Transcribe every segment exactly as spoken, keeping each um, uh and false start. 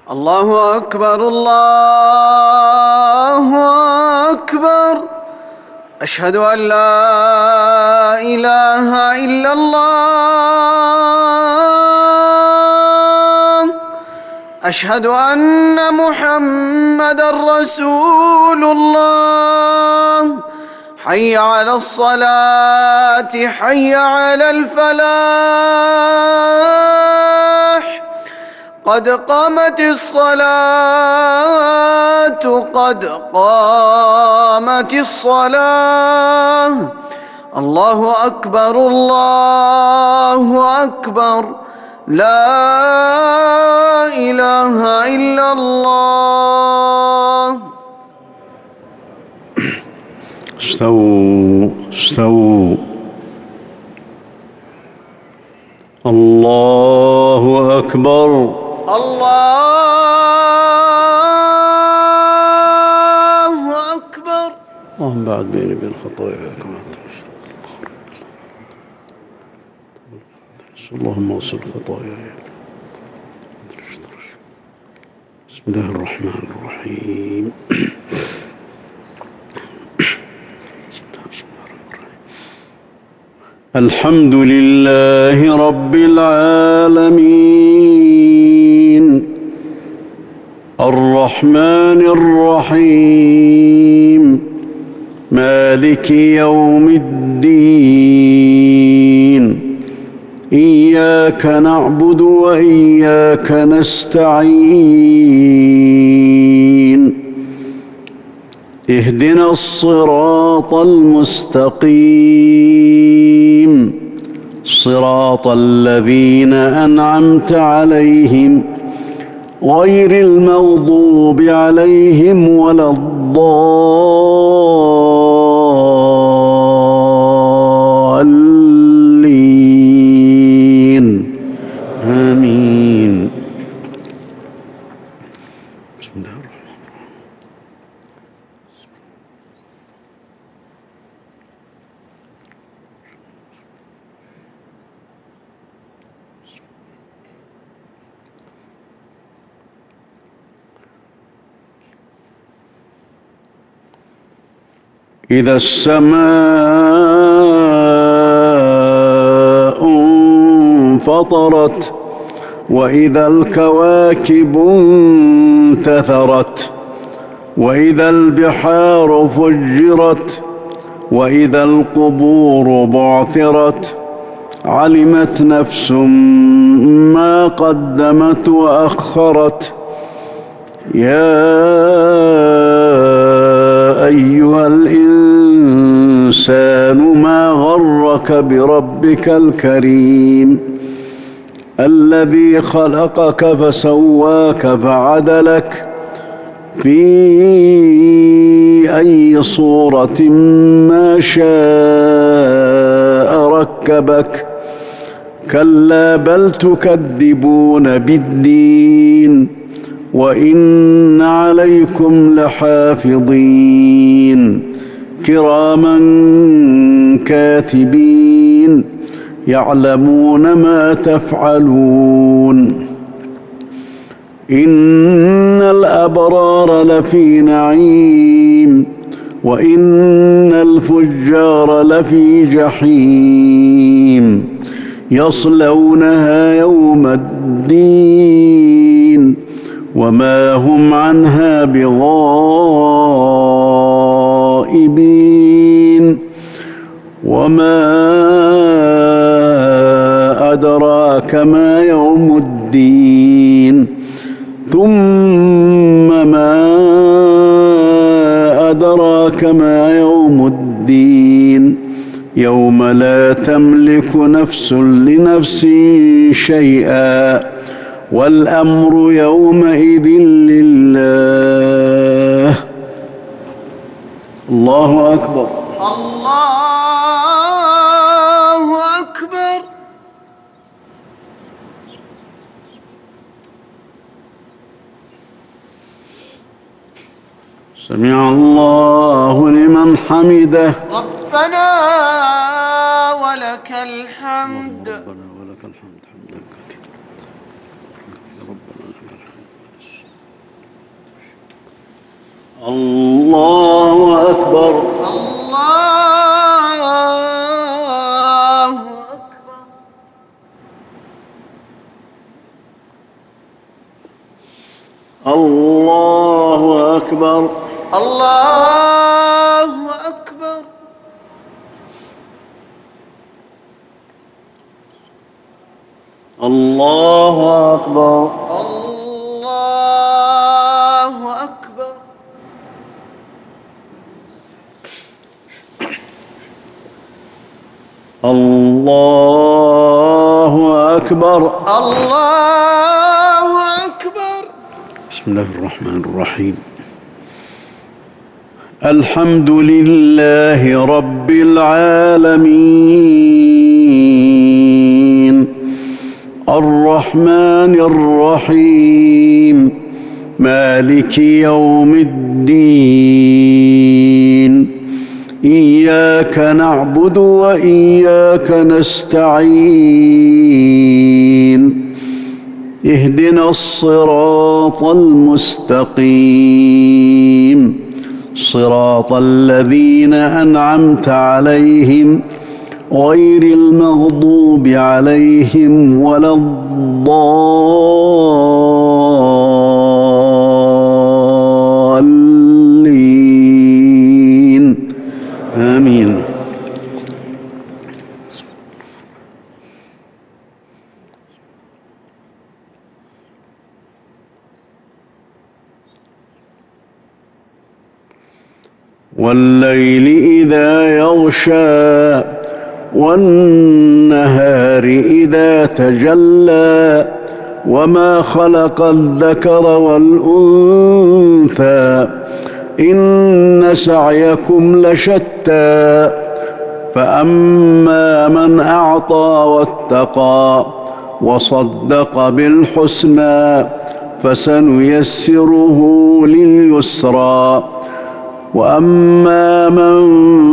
الله أكبر الله أكبر. أشهد أن لا إله إلا الله. أشهد أن محمدًا رسول الله. حي على الصلاة حي على الفلاح. قد قامت الصلاة قد قامت الصلاة. الله أكبر الله أكبر. لا إله إلا الله. استووا استووا. الله أكبر الله أكبر. اللهم بعد بيني وبين خطاياي كما أنت. اللهم وصل خطاياي. بسم الله الرحمن الرحيم. الحمد لله رب العالمين الرحمن الرحيم مالك يوم الدين. إياك نعبد وإياك نستعين. اهدنا الصراط المستقيم صراط الذين أنعمت عليهم غير المغضوب عليهم ولا الضالين. آمين. بسم الله الرحمن الرحيم. إذا السماء انفطرت وإذا الكواكب انتثرت وإذا البحار فجرت وإذا القبور بعثرت علمت نفس ما قدمت وأخرت. يا أيها الإنسان ما غرك بربك الكريم الذي خلقك فسواك فعدلك في أي صورة ما شاء ركبك. كلا بل تكذبون بالدين وإن عليكم لحافظين كراما كاتبين يعلمون ما تفعلون. إن الأبرار لفي نعيم وإن الفجار لفي جحيم يصلونها يوم الدين وما هم عنها بغائبين. وما أدراك ما يوم الدين ثم ما أدراك ما يوم الدين يوم لا تملك نفس لنفس شيئا والأمر يومئذ لله. الله أكبر الله أكبر. سمع الله لمن حمده. ربنا ولك الحمد. ربنا ولك الحمد حمدا كثيرا. ربنا لك الحمد. الله أكبر. الله أكبر. الله أكبر. الله أكبر. الله أكبر. الله أكبر. الله أكبر. الله أكبر. بسم الله الرحمن الرحيم. الحمد لله رب العالمين الرحمن الرحيم مالك يوم الدين إياك نعبد وإياك نستعين اهدنا الصراط المستقيم صراط الذين أنعمت عليهم غير المغضوب عليهم ولا الضالين آمين. والليل إذا يغشى والنهار إذا تجلى وما خلق الذكر والأنثى إن سعيكم لشتى فأما من أعطى واتقى وصدق بالحسنى فسنيسره لليسرى وأما من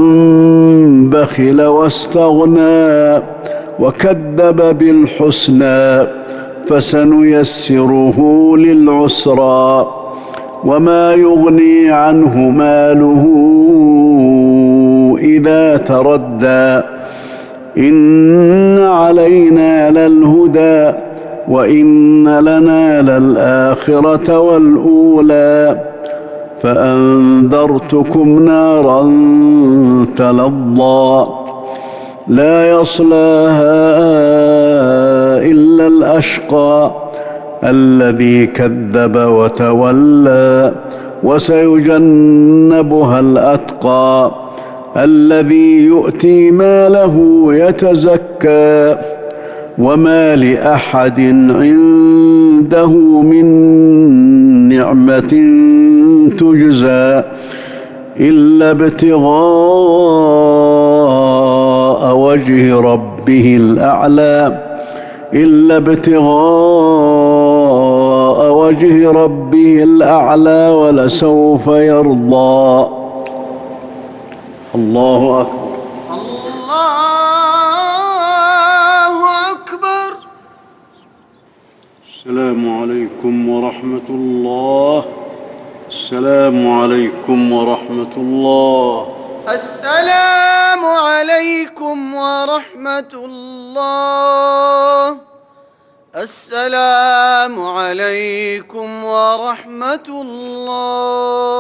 بخل واستغنى وكذب بالحسنى فسنيسره للعسرى وما يغني عنه ماله إذا تردى إن علينا للهدى وإن لنا للآخرة والأولى فأنذرتكم نارا تلظى لا يصلاها إلا الأشقى الذي كذب وتولى وسيجنبها الأتقى الذي يؤتي ماله يتزكى وما لأحد عنده من نعمة تجزى إلا ابتغاء وجه ربه الأعلى إلا ابتغاء وجه ربه الأعلى ولسوف يرضى. الله أكبر. الله أكبر. السلام عليكم ورحمة الله. السلام عليكم ورحمة الله. السلام عليكم ورحمة الله. السلام عليكم ورحمة الله.